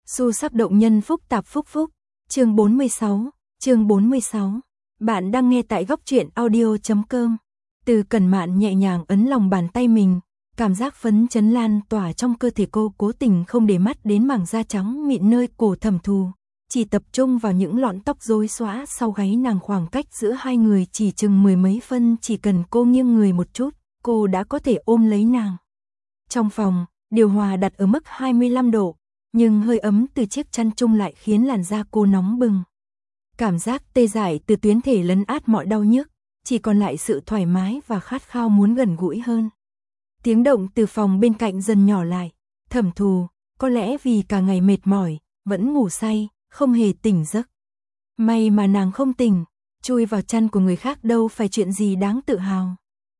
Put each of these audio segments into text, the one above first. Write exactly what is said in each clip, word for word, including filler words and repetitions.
Xu sắc động nhân phúc tạp phúc phúc. Chương bốn mươi sáu. Chương bốn mươi sáu. Bạn đang nghe tại góc truyện audio chấm com. Từ Cẩn Mạn nhẹ nhàng ấn lòng bàn tay mình, cảm giác phấn chấn lan tỏa trong cơ thể cô, cố tình không để mắt đến mảng da trắng mịn nơi cổ Thẩm Thù, chỉ tập trung vào những lọn tóc rối xõa sau gáy nàng. Khoảng cách giữa hai người chỉ chừng mười mấy phân, chỉ cần cô nghiêng người một chút, cô đã có thể ôm lấy nàng. Trong phòng, điều hòa đặt ở mức hai mươi lăm độ, nhưng hơi ấm từ chiếc chăn chung lại khiến làn da cô nóng bừng. Cảm giác tê dại từ tuyến thể lấn át mọi đau nhức, chỉ còn lại sự thoải mái và khát khao muốn gần gũi hơn. Tiếng động từ phòng bên cạnh dần nhỏ lại. Thẩm Thù, có lẽ vì cả ngày mệt mỏi, vẫn ngủ say, không hề tỉnh giấc. May mà nàng không tỉnh, chui vào chăn của người khác đâu phải chuyện gì đáng tự hào.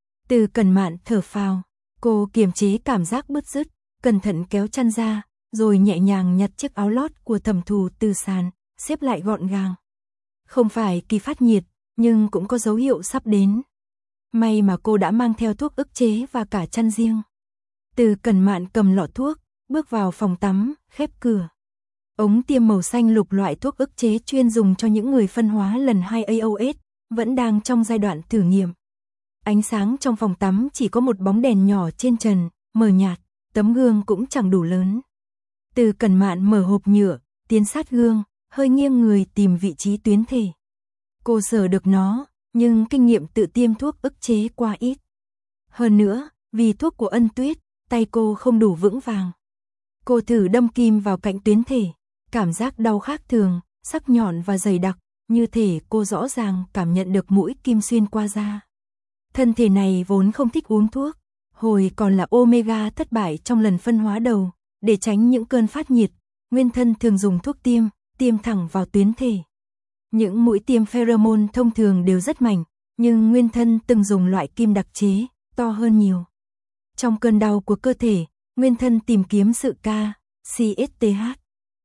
Từ Cẩn Mạn thở phào, cô kiềm chế cảm giác bứt rứt, cẩn thận kéo chăn ra, rồi nhẹ nhàng nhặt chiếc áo lót của Thẩm Thù từ sàn, xếp lại gọn gàng. Không phải kỳ phát nhiệt, nhưng cũng có dấu hiệu sắp đến. May mà cô đã mang theo thuốc ức chế và cả chăn riêng. Từ Cẩn Mạn cầm lọ thuốc, bước vào phòng tắm, khép cửa. Ống tiêm màu xanh lục loại thuốc ức chế chuyên dùng cho những người phân hóa lần hai A O S, vẫn đang trong giai đoạn thử nghiệm. Ánh sáng trong phòng tắm chỉ có một bóng đèn nhỏ trên trần, mờ nhạt, tấm gương cũng chẳng đủ lớn. Từ Cẩn Mạn mở hộp nhựa, tiến sát gương, hơi nghiêng người tìm vị trí tuyến thể. Cô sờ được nó, nhưng kinh nghiệm tự tiêm thuốc ức chế quá ít. Hơn nữa, vì thuốc của Ân Tuyết, tay cô không đủ vững vàng. Cô thử đâm kim vào cạnh tuyến thể, cảm giác đau khác thường, sắc nhọn và dày đặc, như thể cô rõ ràng cảm nhận được mũi kim xuyên qua da. Thân thể này vốn không thích uống thuốc, hồi còn là Omega thất bại trong lần phân hóa đầu, để tránh những cơn phát nhiệt, nguyên thân thường dùng thuốc tiêm, tiêm thẳng vào tuyến thể. Những mũi tiêm pheromone thông thường đều rất mạnh, nhưng nguyên thân từng dùng loại kim đặc chế, to hơn nhiều. Trong cơn đau của cơ thể, nguyên thân tìm kiếm sự ca, xê ét tê hát.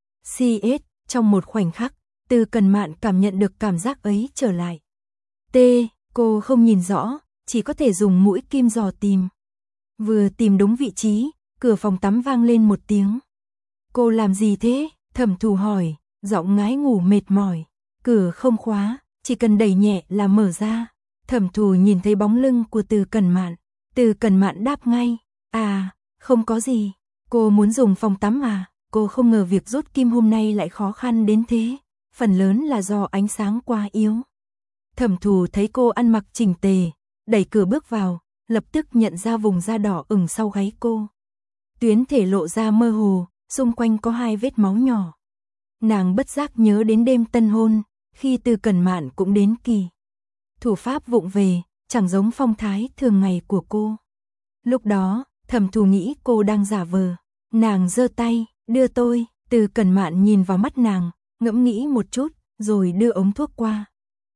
xê ét, trong một khoảnh khắc, Từ Cẩn Mạn cảm nhận được cảm giác ấy trở lại. T, cô không nhìn rõ, chỉ có thể dùng mũi kim dò tìm. Vừa tìm đúng vị trí, cửa phòng tắm vang lên một tiếng. Cô làm gì thế? Thẩm Thù hỏi, giọng ngái ngủ mệt mỏi. Cửa không khóa, chỉ cần đẩy nhẹ là mở ra. Thẩm Thù nhìn thấy bóng lưng của Từ Cẩn Mạn. Từ Cẩn Mạn đáp ngay, à, không có gì. Cô muốn dùng phòng tắm à? Cô không ngờ việc rút kim hôm nay lại khó khăn đến thế. Phần lớn là do ánh sáng quá yếu. Thẩm Thù thấy cô ăn mặc chỉnh tề, đẩy cửa bước vào, lập tức nhận ra vùng da đỏ ửng sau gáy cô. Tuyến thể lộ ra mơ hồ, xung quanh có hai vết máu nhỏ. Nàng bất giác nhớ đến đêm tân hôn, khi Từ Cẩn Mạn cũng đến kỳ. Thủ pháp vụng về, chẳng giống phong thái thường ngày của cô. Lúc đó, Thẩm Thù nghĩ cô đang giả vờ. Nàng giơ tay, đưa tôi. Từ Cẩn Mạn nhìn vào mắt nàng, ngẫm nghĩ một chút, rồi đưa ống thuốc qua.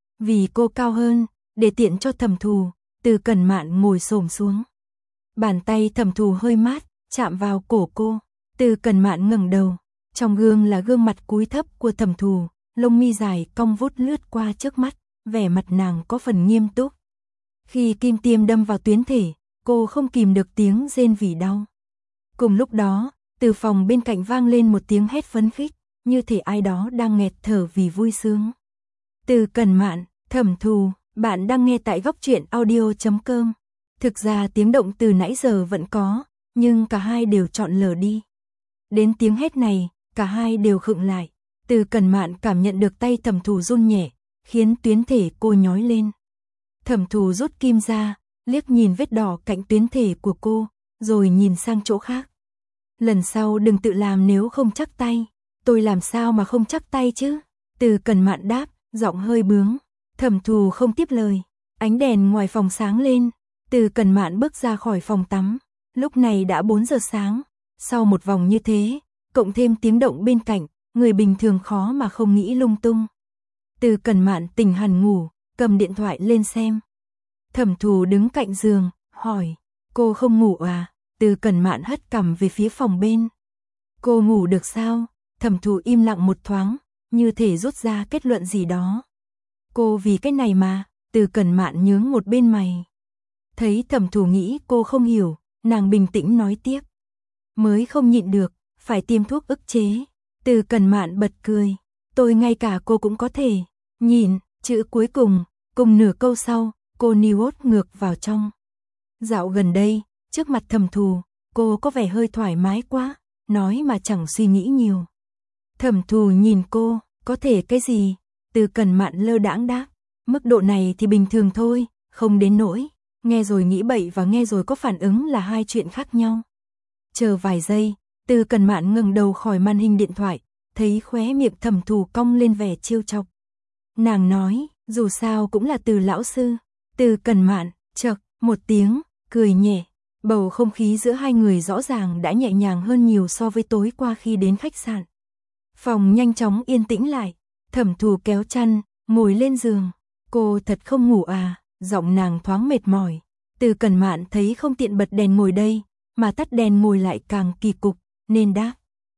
Vì cô cao hơn, để tiện cho Thẩm Thù, Từ Cẩn Mạn ngồi xổm xuống. Bàn tay Thẩm Thù hơi mát, chạm vào cổ cô. Từ Cẩn Mạn ngẩng đầu. Trong gương là gương mặt cúi thấp của Thẩm Thù, lông mi dài cong vút lướt qua trước mắt, vẻ mặt nàng có phần nghiêm túc. Khi kim tiêm đâm vào tuyến thể, cô không kìm được tiếng rên vì đau. Cùng lúc đó, từ phòng bên cạnh vang lên một tiếng hét phấn khích, như thể ai đó đang nghẹt thở vì vui sướng. Từ Cẩn Mạn, Thẩm Thù, bạn đang nghe tại góc truyện audio chấm com. Thực ra tiếng động từ nãy giờ vẫn có, nhưng cả hai đều chọn lờ đi. Đến tiếng hét này, cả hai đều khựng lại. Từ Cẩn Mạn cảm nhận được tay Thẩm Thù run nhẹ, khiến tuyến thể cô nhói lên. Thẩm Thù rút kim ra, liếc nhìn vết đỏ cạnh tuyến thể của cô, rồi nhìn sang chỗ khác. Lần sau đừng tự làm nếu không chắc tay. Tôi làm sao mà không chắc tay chứ? Từ Cẩn Mạn đáp, giọng hơi bướng. Thẩm Thù không tiếp lời. Ánh đèn ngoài phòng sáng lên. Từ Cẩn Mạn bước ra khỏi phòng tắm. Lúc này đã bốn giờ sáng. Sau một vòng như thế, cộng thêm tiếng động bên cạnh, người bình thường khó mà không nghĩ lung tung. Từ Cẩn Mạn tỉnh hẳn ngủ, cầm điện thoại lên xem. Thẩm Thù đứng cạnh giường, hỏi, cô không ngủ à? Từ Cẩn Mạn hất cằm về phía phòng bên. Cô ngủ được sao? Thẩm Thù im lặng một thoáng, như thể rút ra kết luận gì đó. Cô vì cái này mà. Từ Cẩn Mạn nhướng một bên mày. Thấy Thẩm Thù nghĩ cô không hiểu, nàng bình tĩnh nói tiếp. Mới không nhịn được, phải tiêm thuốc ức chế. Từ Cần Mạn bật cười. Tôi ngay cả cô cũng có thể. Nhìn, chữ cuối cùng, cùng nửa câu sau, cô níu ngược vào trong. Dạo gần đây, trước mặt Thẩm Thù, cô có vẻ hơi thoải mái quá, nói mà chẳng suy nghĩ nhiều. Thẩm Thù nhìn cô, có thể cái gì? Từ Cần Mạn lơ đãng đáp, mức độ này thì bình thường thôi, không đến nỗi. Nghe rồi nghĩ bậy và nghe rồi có phản ứng là hai chuyện khác nhau. Chờ vài giây, Từ Cần Mạn ngẩng đầu khỏi màn hình điện thoại, thấy khóe miệng Thẩm Thù cong lên vẻ trêu chọc. Nàng nói, dù sao cũng là Từ lão sư. Từ Cần Mạn chậc một tiếng, cười nhẹ. Bầu không khí giữa hai người rõ ràng đã nhẹ nhàng hơn nhiều so với tối qua khi đến khách sạn. Phòng nhanh chóng yên tĩnh lại. Thẩm Thù kéo chăn, ngồi lên giường. Cô thật không ngủ à? Giọng nàng thoáng mệt mỏi. Từ Cần Mạn thấy không tiện bật đèn ngồi đây, mà tắt đèn ngồi lại càng kỳ cục, nên đáp.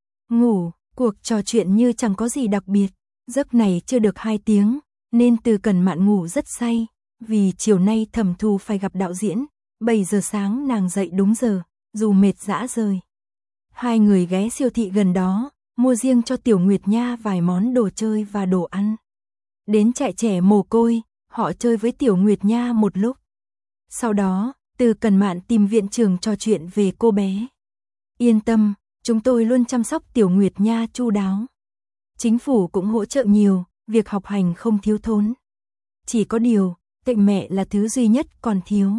Ngủ, cuộc trò chuyện như chẳng có gì đặc biệt. Giấc này chưa được hai tiếng, nên Từ Cần Mạn ngủ rất say. Vì chiều nay Thẩm Thù phải gặp đạo diễn, bảy giờ sáng nàng dậy đúng giờ, dù mệt rã rời. Hai người ghé siêu thị gần đó, mua riêng cho Tiểu Nguyệt Nha vài món đồ chơi và đồ ăn. Đến trại trẻ mồ côi, họ chơi với Tiểu Nguyệt Nha một lúc. Sau đó, Từ Cần Mạn tìm viện trưởng trò chuyện về cô bé. Yên tâm, chúng tôi luôn chăm sóc Tiểu Nguyệt Nha chu đáo. Chính phủ cũng hỗ trợ nhiều, việc học hành không thiếu thốn. Chỉ có điều, cạnh mẹ là thứ duy nhất còn thiếu.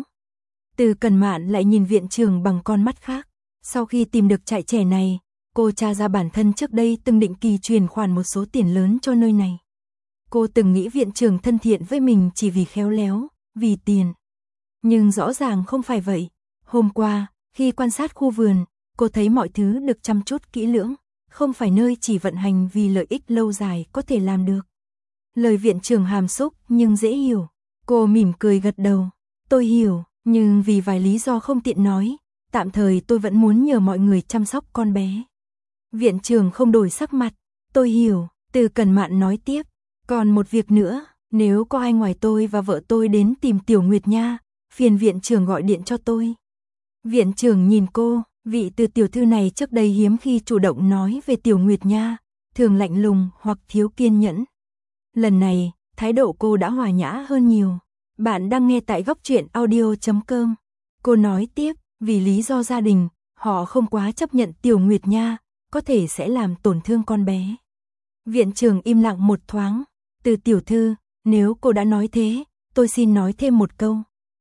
Từ Cần Mạn lại nhìn viện trưởng bằng con mắt khác. Sau khi tìm được trại trẻ này, cô tra ra bản thân trước đây từng định kỳ truyền khoản một số tiền lớn cho nơi này. Cô từng nghĩ viện trưởng thân thiện với mình chỉ vì khéo léo, vì tiền. Nhưng rõ ràng không phải vậy. Hôm qua, khi quan sát khu vườn, cô thấy mọi thứ được chăm chút kỹ lưỡng, không phải nơi chỉ vận hành vì lợi ích lâu dài có thể làm được. Lời viện trưởng hàm xúc nhưng dễ hiểu. Cô mỉm cười gật đầu. Tôi hiểu, nhưng vì vài lý do không tiện nói, tạm thời tôi vẫn muốn nhờ mọi người chăm sóc con bé. Viện trưởng không đổi sắc mặt. Tôi hiểu, Từ Cần Mạn nói tiếp. Còn một việc nữa, nếu có ai ngoài tôi và vợ tôi đến tìm Tiểu Nguyệt Nha, phiền viện trưởng gọi điện cho tôi. Viện trưởng nhìn cô, vị Từ tiểu thư này trước đây hiếm khi chủ động nói về Tiểu Nguyệt Nha, thường lạnh lùng hoặc thiếu kiên nhẫn. Lần này, thái độ cô đã hòa nhã hơn nhiều. Bạn đang nghe tại góc truyện audio chấm com. Cô nói tiếp, vì lý do gia đình, họ không quá chấp nhận Tiểu Nguyệt Nha, có thể sẽ làm tổn thương con bé. Viện trưởng im lặng một thoáng. Từ tiểu thư, nếu cô đã nói thế, tôi xin nói thêm một câu.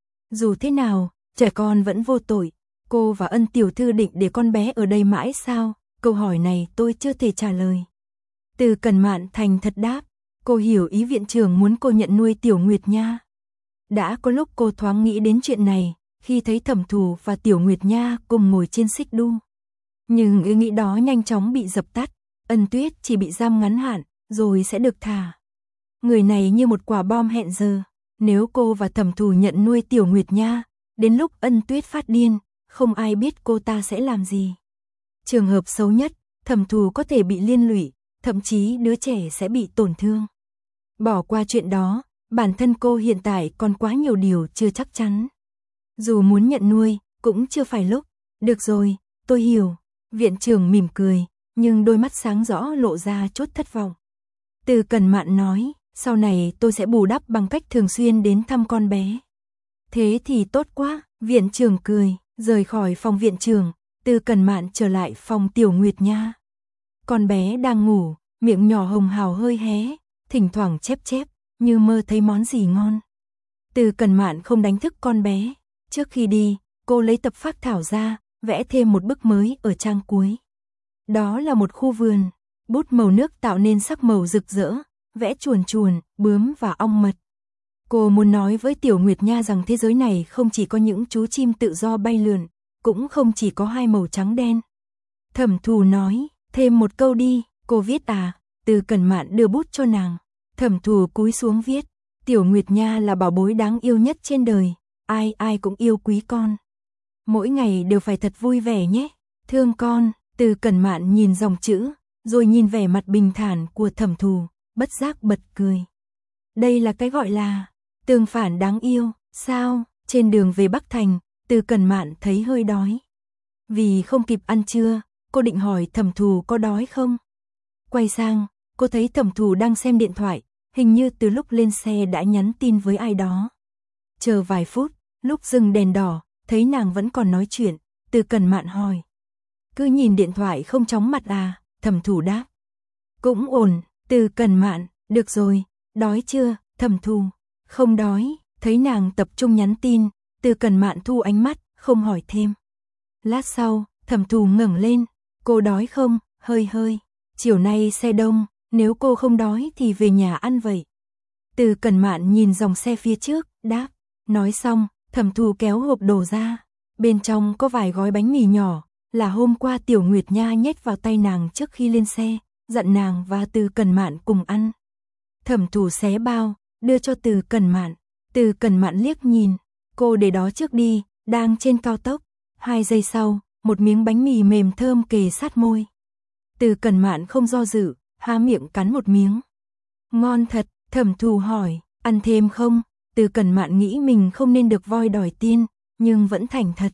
Dù thế nào, trẻ con vẫn vô tội. Cô và Ân tiểu thư định để con bé ở đây mãi sao? Câu hỏi này tôi chưa thể trả lời. Từ Cần Mạn thành thật đáp. Cô hiểu ý viện trưởng muốn cô nhận nuôi Tiểu Nguyệt Nha. Đã có lúc cô thoáng nghĩ đến chuyện này, khi thấy Thẩm Thù và Tiểu Nguyệt Nha cùng ngồi trên xích đu. Nhưng ý nghĩ đó nhanh chóng bị dập tắt. Ân Tuyết chỉ bị giam ngắn hạn, rồi sẽ được thả. Người này như một quả bom hẹn giờ. Nếu cô và Thẩm Thù nhận nuôi Tiểu Nguyệt Nha, đến lúc Ân Tuyết phát điên, không ai biết cô ta sẽ làm gì. Trường hợp xấu nhất, Thẩm Thù có thể bị liên lụy, thậm chí đứa trẻ sẽ bị tổn thương. Bỏ qua chuyện đó, bản thân cô hiện tại còn quá nhiều điều chưa chắc chắn. Dù muốn nhận nuôi, cũng chưa phải lúc. Được rồi, tôi hiểu. Viện trưởng mỉm cười, nhưng đôi mắt sáng rõ lộ ra chút thất vọng. Từ Cần Mạn nói, sau này tôi sẽ bù đắp bằng cách thường xuyên đến thăm con bé. Thế thì tốt quá, viện trưởng cười, rời khỏi phòng viện trưởng, Từ Cần Mạn trở lại phòng Tiểu Nguyệt Nha. Con bé đang ngủ, miệng nhỏ hồng hào hơi hé, thỉnh thoảng chép chép, như mơ thấy món gì ngon. Từ Cần Mạn không đánh thức con bé. Trước khi đi, cô lấy tập phác thảo ra, vẽ thêm một bức mới ở trang cuối. Đó là một khu vườn, bút màu nước tạo nên sắc màu rực rỡ, vẽ chuồn chuồn, bướm và ong mật. Cô muốn nói với Tiểu Nguyệt Nha rằng thế giới này không chỉ có những chú chim tự do bay lượn, cũng không chỉ có hai màu trắng đen. Thẩm Thù nói, thêm một câu đi, cô viết à? Từ Cần Mạn đưa bút cho nàng. Thẩm Thù cúi xuống viết, Tiểu Nguyệt Nha là bảo bối đáng yêu nhất trên đời, ai ai cũng yêu quý con. Mỗi ngày đều phải thật vui vẻ nhé, thương con. Từ Cần Mạn nhìn dòng chữ, rồi nhìn vẻ mặt bình thản của Thẩm Thù, bất giác bật cười. Đây là cái gọi là tương phản đáng yêu, sao? Trên đường về Bắc Thành, Từ Cần Mạn thấy hơi đói. Vì không kịp ăn trưa, cô định hỏi Thẩm Thù có đói không? Quay sang, cô thấy Thẩm Thù đang xem điện thoại, hình như từ lúc lên xe đã nhắn tin với ai đó. Chờ vài phút, lúc dừng đèn đỏ, thấy nàng vẫn còn nói chuyện, Từ Cẩn Mạn hỏi. Cứ nhìn điện thoại không chóng mặt à? Thẩm Thù đáp. Cũng ổn. Từ Cẩn Mạn, được rồi, đói chưa? Thẩm Thù, không đói. Thấy nàng tập trung nhắn tin, Từ Cẩn Mạn thu ánh mắt, không hỏi thêm. Lát sau, Thẩm Thù ngẩng lên, cô đói không? Hơi hơi. Chiều nay xe đông, nếu cô không đói thì về nhà ăn vậy. Từ Cẩn Mạn nhìn dòng xe phía trước, đáp. Nói xong, Thẩm Thù kéo hộp đồ ra, bên trong có vài gói bánh mì nhỏ, là hôm qua Tiểu Nguyệt Nha nhét vào tay nàng trước khi lên xe, dặn nàng và Từ Cẩn Mạn cùng ăn. Thẩm Thù xé bao, đưa cho Từ Cẩn Mạn. Từ Cẩn Mạn liếc nhìn, cô để đó trước đi, đang trên cao tốc. Hai giây sau, một miếng bánh mì mềm thơm kề sát môi. Từ Cẩn Mạn không do dự, há miệng cắn một miếng. Ngon thật. Thẩm Thù hỏi, ăn thêm không? Từ Cẩn Mạn nghĩ mình không nên được voi đòi tiên, nhưng vẫn thành thật.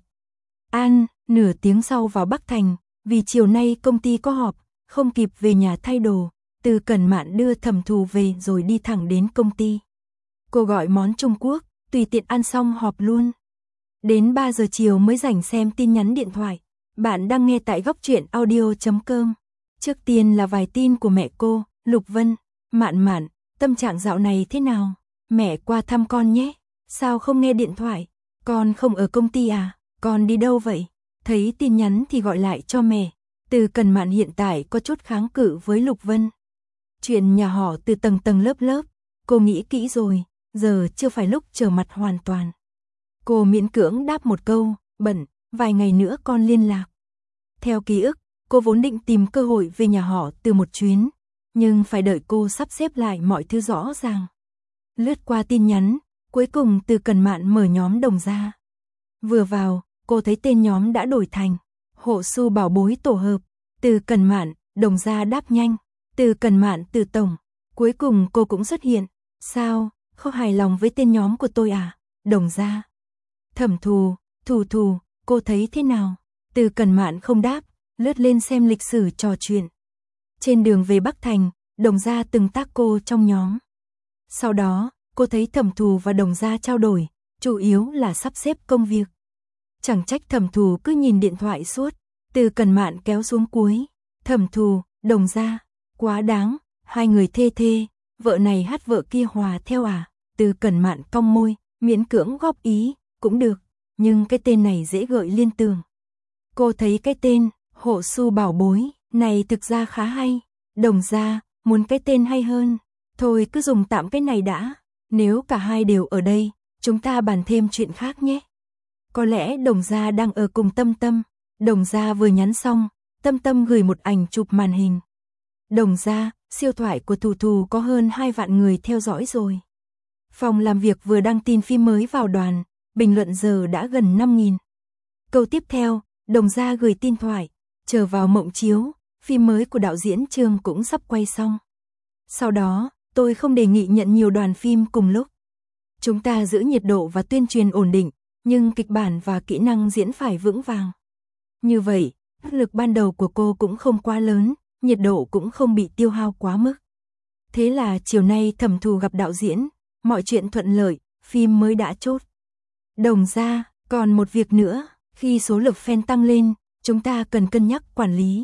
Ăn. Nửa tiếng sau vào Bắc Thành, vì chiều nay công ty có họp, không kịp về nhà thay đồ, Từ Cẩn Mạn đưa Thẩm Thù về rồi đi thẳng đến công ty. Cô gọi món Trung Quốc, tùy tiện ăn xong họp luôn. Đến ba giờ chiều mới rảnh xem tin nhắn điện thoại. Bạn đang nghe tại góc truyện audio chấm com. Trước tiên là vài tin của mẹ cô, Lục Vân. Mạn Mạn, tâm trạng dạo này thế nào? Mẹ qua thăm con nhé. Sao không nghe điện thoại? Con không ở công ty à? Con đi đâu vậy? Thấy tin nhắn thì gọi lại cho mẹ. Từ Cẩn Mạn hiện tại có chút kháng cự với Lục Vân. Chuyện nhà họ Từ tầng tầng lớp lớp, cô nghĩ kỹ rồi, giờ chưa phải lúc trở mặt hoàn toàn. Cô miễn cưỡng đáp một câu, bận, vài ngày nữa con liên lạc. Theo ký ức, cô vốn định tìm cơ hội về nhà họ Từ một chuyến, nhưng phải đợi cô sắp xếp lại mọi thứ rõ ràng. Lướt qua tin nhắn, cuối cùng Từ Cẩn Mạn mở nhóm Đồng Gia. Vừa vào, cô thấy tên nhóm đã đổi thành Hộ Su Bảo Bối tổ hợp. Từ Cẩn Mạn, Đồng Gia đáp nhanh. Từ Cẩn Mạn, Từ tổng. Cuối cùng cô cũng xuất hiện. Sao, không hài lòng với tên nhóm của tôi à? Đồng Gia. Thẩm Thù, Thù Thù, cô thấy thế nào? Từ Cẩn Mạn không đáp, lướt lên xem lịch sử trò chuyện. Trên đường về Bắc Thành, Đồng Gia từng tác cô trong nhóm. Sau đó, cô thấy Thẩm Thù và Đồng Gia trao đổi, chủ yếu là sắp xếp công việc. Chẳng trách Thẩm Thù cứ nhìn điện thoại suốt. Từ Cẩn Mạn kéo xuống cuối. Thẩm Thù, Đồng Gia, quá đáng, hai người thê thê, vợ này hát vợ kia hòa theo à? Từ Cẩn Mạn cong môi, miễn cưỡng góp ý, cũng được, nhưng cái tên này dễ gợi liên tưởng. Cô thấy cái tên, Hộ Su Bảo Bối, này thực ra khá hay. Đồng Gia, muốn cái tên hay hơn. Thôi cứ dùng tạm cái này đã, nếu cả hai đều ở đây, chúng ta bàn thêm chuyện khác nhé. Có lẽ Đồng Gia đang ở cùng Tâm Tâm. Đồng Gia vừa nhắn xong, Tâm Tâm gửi một ảnh chụp màn hình. Đồng Gia, siêu thoại của Thù Thù có hơn hai vạn người theo dõi rồi. Phòng làm việc vừa đăng tin phim mới vào đoàn, bình luận giờ đã gần năm nghìn. Câu tiếp theo, Đồng Gia gửi tin thoại, chờ vào mộng chiếu, phim mới của đạo diễn Trương cũng sắp quay xong. Sau đó, tôi không đề nghị nhận nhiều đoàn phim cùng lúc. Chúng ta giữ nhiệt độ và tuyên truyền ổn định, nhưng kịch bản và kỹ năng diễn phải vững vàng. Như vậy, áp lực ban đầu của cô cũng không quá lớn, nhiệt độ cũng không bị tiêu hao quá mức. Thế là chiều nay Thẩm Thù gặp đạo diễn, mọi chuyện thuận lợi, phim mới đã chốt. Đồng Gia, còn một việc nữa, khi số lượng fan tăng lên, chúng ta cần cân nhắc quản lý.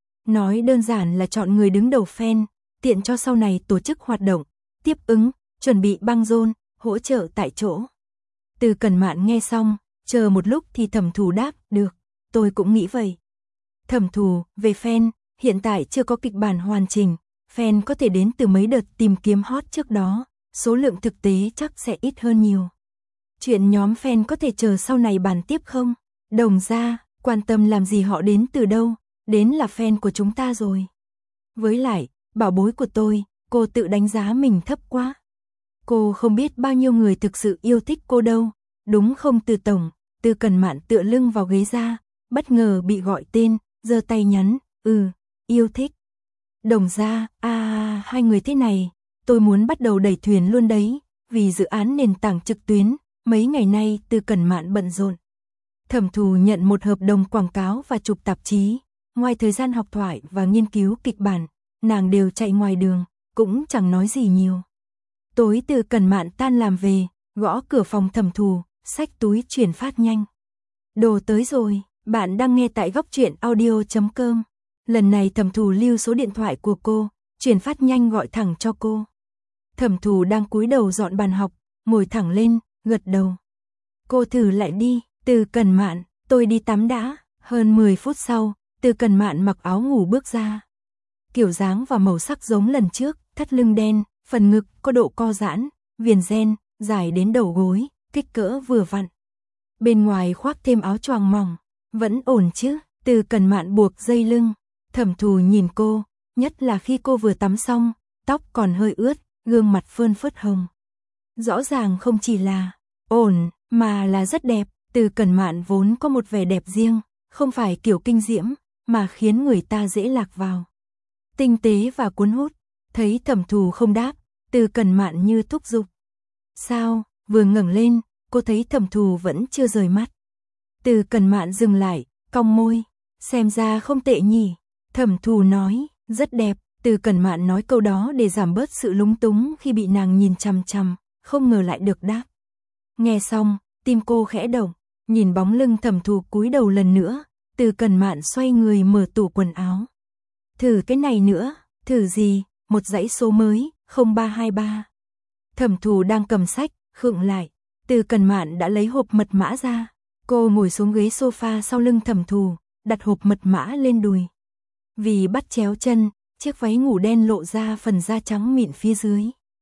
Nói đơn giản là chọn người đứng đầu fan, tiện cho sau này tổ chức hoạt động, tiếp ứng, chuẩn bị băng rôn, hỗ trợ tại chỗ. Từ Cẩn Mạn nghe xong, chờ một lúc thì Thẩm Thù đáp, được, tôi cũng nghĩ vậy. Thẩm Thù, về fan, hiện tại chưa có kịch bản hoàn chỉnh, fan có thể đến từ mấy đợt tìm kiếm hot trước đó, số lượng thực tế chắc sẽ ít hơn nhiều. Chuyện nhóm fan có thể chờ sau này bàn tiếp không? Đồng Gia, quan tâm làm gì họ đến từ đâu, đến là fan của chúng ta rồi. Với lại, bảo bối của tôi, cô tự đánh giá mình thấp quá. Cô không biết bao nhiêu người thực sự yêu thích cô đâu, đúng không Từ tổng? Từ Cẩn Mạn tựa lưng vào ghế ra, bất ngờ bị gọi tên, giơ tay nhắn, ừ, yêu thích. Đồng Gia, à, hai người thế này, tôi muốn bắt đầu đẩy thuyền luôn đấy, vì dự án nền tảng trực tuyến, mấy ngày nay Từ Cẩn Mạn bận rộn. Thẩm Thù nhận một hợp đồng quảng cáo và chụp tạp chí, ngoài thời gian học thoại và nghiên cứu kịch bản, nàng đều chạy ngoài đường, cũng chẳng nói gì nhiều. Tối Từ Cẩn Mạn tan làm về, gõ cửa phòng Thẩm Thù, xách túi chuyển phát nhanh. Đồ tới rồi, bạn đang nghe tại góc truyện audio chấm com. Lần này Thẩm Thù lưu số điện thoại của cô, chuyển phát nhanh gọi thẳng cho cô. Thẩm Thù đang cúi đầu dọn bàn học, ngồi thẳng lên, gật đầu. Cô thử lại đi, Từ Cẩn Mạn, tôi đi tắm đã. Hơn mười phút sau, Từ Cẩn Mạn mặc áo ngủ bước ra. Kiểu dáng và màu sắc giống lần trước, thắt lưng đen, phần ngực có độ co giãn, viền ren, dài đến đầu gối, kích cỡ vừa vặn. Bên ngoài khoác thêm áo choàng mỏng, vẫn ổn chứ? Từ Cẩn Mạn buộc dây lưng, Thẩm Thù nhìn cô, nhất là khi cô vừa tắm xong, tóc còn hơi ướt, gương mặt phơn phớt hồng. Rõ ràng không chỉ là ổn, mà là rất đẹp. Từ Cẩn Mạn vốn có một vẻ đẹp riêng, không phải kiểu kinh diễm, mà khiến người ta dễ lạc vào. Tinh tế và cuốn hút. Thấy Thẩm Thù không đáp, Từ Cẩn Mạn như thúc giục. Sao? Vừa ngẩng lên, cô thấy Thẩm Thù vẫn chưa rời mắt. Từ Cẩn Mạn dừng lại, cong môi. Xem ra không tệ nhỉ? Thẩm Thù nói, rất đẹp. Từ Cẩn Mạn nói câu đó để giảm bớt sự lúng túng khi bị nàng nhìn chằm chằm, không ngờ lại được đáp. Nghe xong, tim cô khẽ động, nhìn bóng lưng Thẩm Thù cúi đầu lần nữa, Từ Cẩn Mạn xoay người mở tủ quần áo. Thử cái này nữa. Thử gì? Một dãy số mới, không ba hai ba. Thẩm Thù đang cầm sách, khựng lại. Từ Cẩn Mạn đã lấy hộp mật mã ra. Cô ngồi xuống ghế sofa sau lưng Thẩm Thù, đặt hộp mật mã lên đùi. Vì bắt chéo chân, chiếc váy ngủ đen lộ ra phần da trắng mịn phía dưới.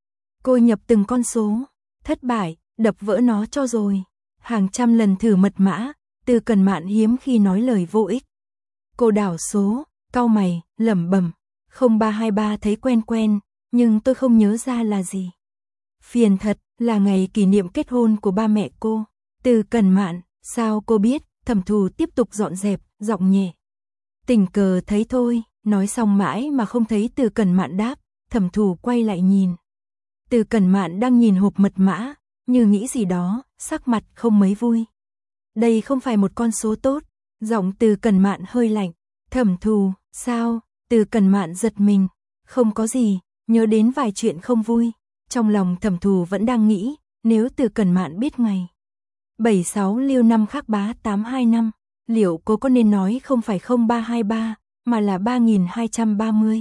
Cô nhập từng con số, thất bại, đập vỡ nó cho rồi. Hàng trăm lần thử mật mã, Từ Cẩn Mạn hiếm khi nói lời vô ích. Cô đảo số, cau mày, lẩm bẩm, không ba hai ba thấy quen quen, nhưng tôi không nhớ ra là gì. Phiền thật, là ngày kỷ niệm kết hôn của ba mẹ cô. Từ Cẩn Mạn, sao cô biết? Thẩm Thù tiếp tục dọn dẹp, giọng nhẹ. Tình cờ thấy thôi. Nói xong mãi mà không thấy Từ Cẩn Mạn đáp, Thẩm Thù quay lại nhìn. Từ Cẩn Mạn đang nhìn hộp mật mã, như nghĩ gì đó, sắc mặt không mấy vui. Đây không phải một con số tốt. Giọng Từ Cẩn Mạn hơi lạnh. Thẩm Thù, sao? Từ Cẩn Mạn giật mình. Không có gì, nhớ đến vài chuyện không vui. Trong lòng Thẩm Thù vẫn đang nghĩ, nếu Từ Cẩn Mạn biết ngày bảy sáu liêu năm khắc bá tám hai năm, liệu cô có nên nói không phải không ba hai ba, mà là ba nghìn hai trăm ba mươi.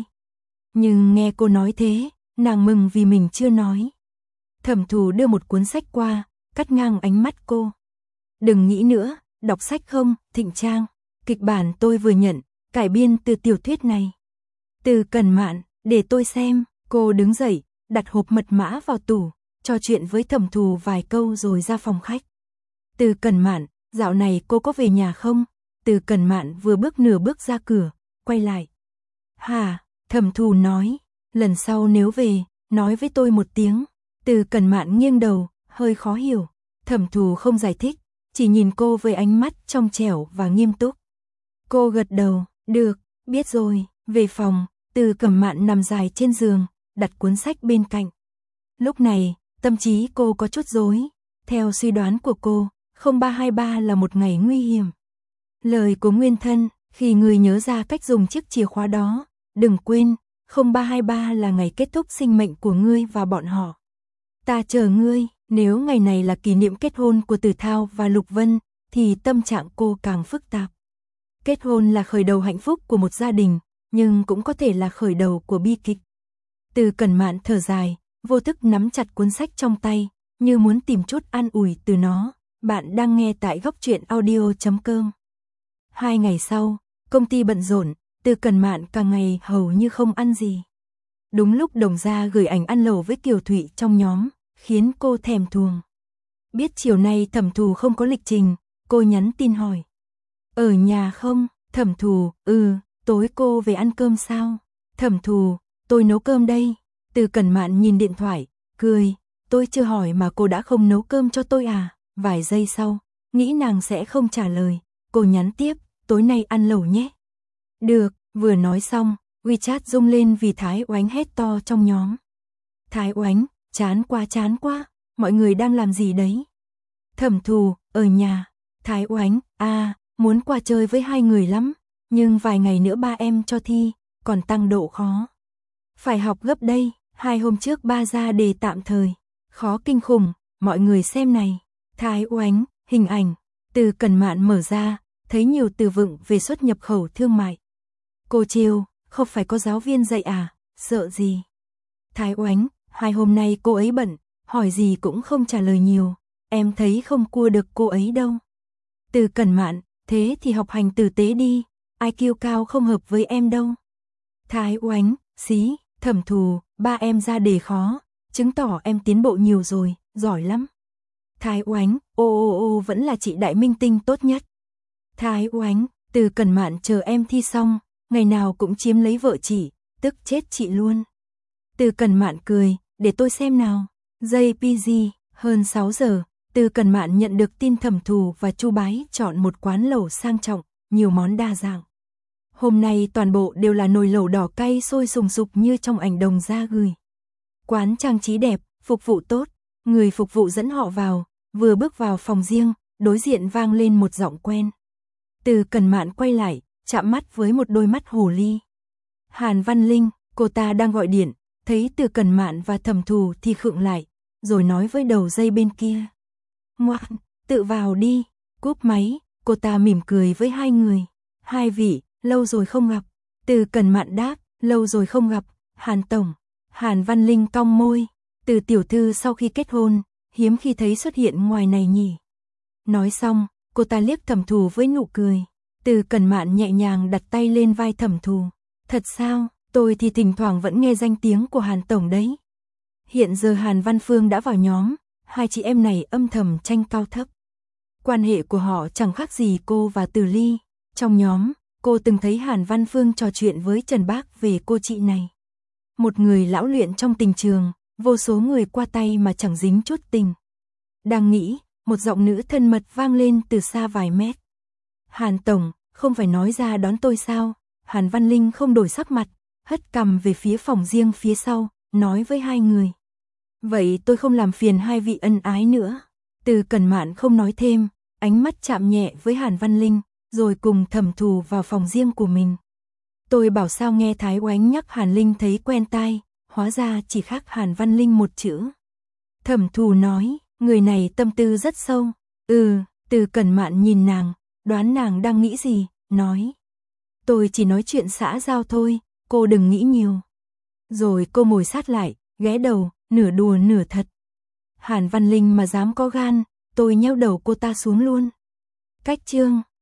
Nhưng nghe cô nói thế, nàng mừng vì mình chưa nói. Thẩm Thù đưa một cuốn sách qua, cắt ngang ánh mắt cô. Đừng nghĩ nữa, đọc sách không, Thịnh Trang. Kịch bản tôi vừa nhận, cải biên từ tiểu thuyết này. Từ Cẩn Mạn, để tôi xem. Cô đứng dậy, đặt hộp mật mã vào tủ, trò chuyện với Thẩm Thù vài câu rồi ra phòng khách. Từ Cẩn Mạn, dạo này cô có về nhà không? Từ Cẩn Mạn vừa bước nửa bước ra cửa, quay lại. Hả? Thẩm Thù nói, lần sau nếu về, nói với tôi một tiếng. Từ Cẩn Mạn nghiêng đầu, hơi khó hiểu. Thẩm Thù không giải thích, chỉ nhìn cô với ánh mắt trong trẻo và nghiêm túc. Cô gật đầu, được, biết rồi. Về phòng, Từ Cẩn Mạn nằm dài trên giường, đặt cuốn sách bên cạnh. Lúc này, tâm trí cô có chút rối. Theo suy đoán của cô, không ba hai ba là một ngày nguy hiểm. Lời của Nguyên Thân, khi người nhớ ra cách dùng chiếc chìa khóa đó, đừng quên, không ba hai ba là ngày kết thúc sinh mệnh của ngươi và bọn họ. Ta chờ ngươi. Nếu ngày này là kỷ niệm kết hôn của Tử Thao và Lục Vân, thì tâm trạng cô càng phức tạp. Kết hôn là khởi đầu hạnh phúc của một gia đình, nhưng cũng có thể là khởi đầu của bi kịch. Từ Cẩn Mạn thở dài, vô thức nắm chặt cuốn sách trong tay, như muốn tìm chút an ủi từ nó. Bạn đang nghe tại góc truyện audio chấm com. Hai ngày sau, công ty bận rộn, Từ Cẩn Mạn cả ngày hầu như không ăn gì. Đúng lúc Đồng Gia gửi ảnh ăn lẩu với Kiều Thụy trong nhóm, khiến cô thèm thuồng. Biết chiều nay Thẩm Thù không có lịch trình, cô nhắn tin hỏi. Ở nhà không? Thẩm Thù, ừ, tối cô về ăn cơm sao? Thẩm Thù, tôi nấu cơm đây. Từ Cẩn Mạn nhìn điện thoại, cười, tôi chưa hỏi mà cô đã không nấu cơm cho tôi à? Vài giây sau, nghĩ nàng sẽ không trả lời, cô nhắn tiếp, tối nay ăn lẩu nhé. Được, vừa nói xong, WeChat rung lên vì Thái Oánh hét to trong nhóm. Thái Oánh, chán quá chán quá, mọi người đang làm gì đấy? Thẩm Thù, ở nhà. Thái Oánh, à, muốn qua chơi với hai người lắm, nhưng vài ngày nữa ba em cho thi, còn tăng độ khó. Phải học gấp đây, hai hôm trước ba ra đề tạm thời. Khó kinh khủng, mọi người xem này. Thái Oánh, hình ảnh. Từ Cần Mạn mở ra, thấy nhiều từ vựng về xuất nhập khẩu thương mại. Cô trêu, không phải có giáo viên dạy à, sợ gì. Thái Oánh, hai hôm nay cô ấy bận, hỏi gì cũng không trả lời nhiều. Em thấy không cua được cô ấy đâu. Từ Cần Mạn, thế thì học hành tử tế đi, i kiu cao không hợp với em đâu. Thái Oánh, xí, Thẩm Thù, ba em ra đề khó, chứng tỏ em tiến bộ nhiều rồi, giỏi lắm. Thái Oánh, ô ô ô vẫn là chị đại minh tinh tốt nhất. Thái Oánh, Từ Cần Mạn chờ em thi xong, ngày nào cũng chiếm lấy vợ chị, tức chết chị luôn. Từ Cần Mạn cười, để tôi xem nào. giây pê giê, hơn sáu giờ, Từ Cần Mạn nhận được tin Thẩm Thù và Chu Bái chọn một quán lẩu sang trọng, nhiều món đa dạng. Hôm nay toàn bộ đều là nồi lẩu đỏ cay sôi sùng sục như trong ảnh đồng ra gửi. Quán trang trí đẹp, phục vụ tốt, người phục vụ dẫn họ vào, vừa bước vào phòng riêng, đối diện vang lên một giọng quen. Từ Cần Mạn quay lại, chạm mắt với một đôi mắt hồ ly. Hàn Văn Linh, cô ta đang gọi điện, thấy Từ Cần Mạn và Thẩm Thù thì khựng lại, rồi nói với đầu dây bên kia. Ngoan, tự vào đi, cúp máy, cô ta mỉm cười với hai người. Hai vị, lâu rồi không gặp. Từ Cần Mạn đáp, lâu rồi không gặp, Hàn Tổng. Hàn Văn Linh cong môi, Từ tiểu thư sau khi kết hôn, hiếm khi thấy xuất hiện ngoài này nhỉ. Nói xong, cô ta liếc Thẩm Thù với nụ cười. Từ Cần Mạn nhẹ nhàng đặt tay lên vai Thẩm Thù. Thật sao, tôi thì thỉnh thoảng vẫn nghe danh tiếng của Hàn Tổng đấy. Hiện giờ Hàn Văn Phương đã vào nhóm, hai chị em này âm thầm tranh cao thấp. Quan hệ của họ chẳng khác gì cô và Từ Ly. Trong nhóm, cô từng thấy Hàn Văn Phương trò chuyện với Trần Bác về cô chị này. Một người lão luyện trong tình trường, vô số người qua tay mà chẳng dính chút tình. Đang nghĩ, một giọng nữ thân mật vang lên từ xa vài mét. Hàn Tổng, không phải nói ra đón tôi sao? Hàn Văn Linh không đổi sắc mặt, hất cằm về phía phòng riêng phía sau, nói với hai người. Vậy tôi không làm phiền hai vị ân ái nữa. Từ Cần Mạn không nói thêm, ánh mắt chạm nhẹ với Hàn Văn Linh, rồi cùng Thẩm Thù vào phòng riêng của mình. Tôi bảo sao nghe Thái Oánh nhắc Hàn Linh thấy quen tai, hóa ra chỉ khác Hàn Văn Linh một chữ. Thẩm Thù nói, người này tâm tư rất sâu. Ừ, Từ Cần Mạn nhìn nàng, đoán nàng đang nghĩ gì, nói. Tôi chỉ nói chuyện xã giao thôi, cô đừng nghĩ nhiều. Rồi cô ngồi sát lại, ghé đầu, nửa đùa nửa thật. Hàn Văn Linh mà dám có gan, tôi nheo đầu cô ta xuống luôn. Cách chương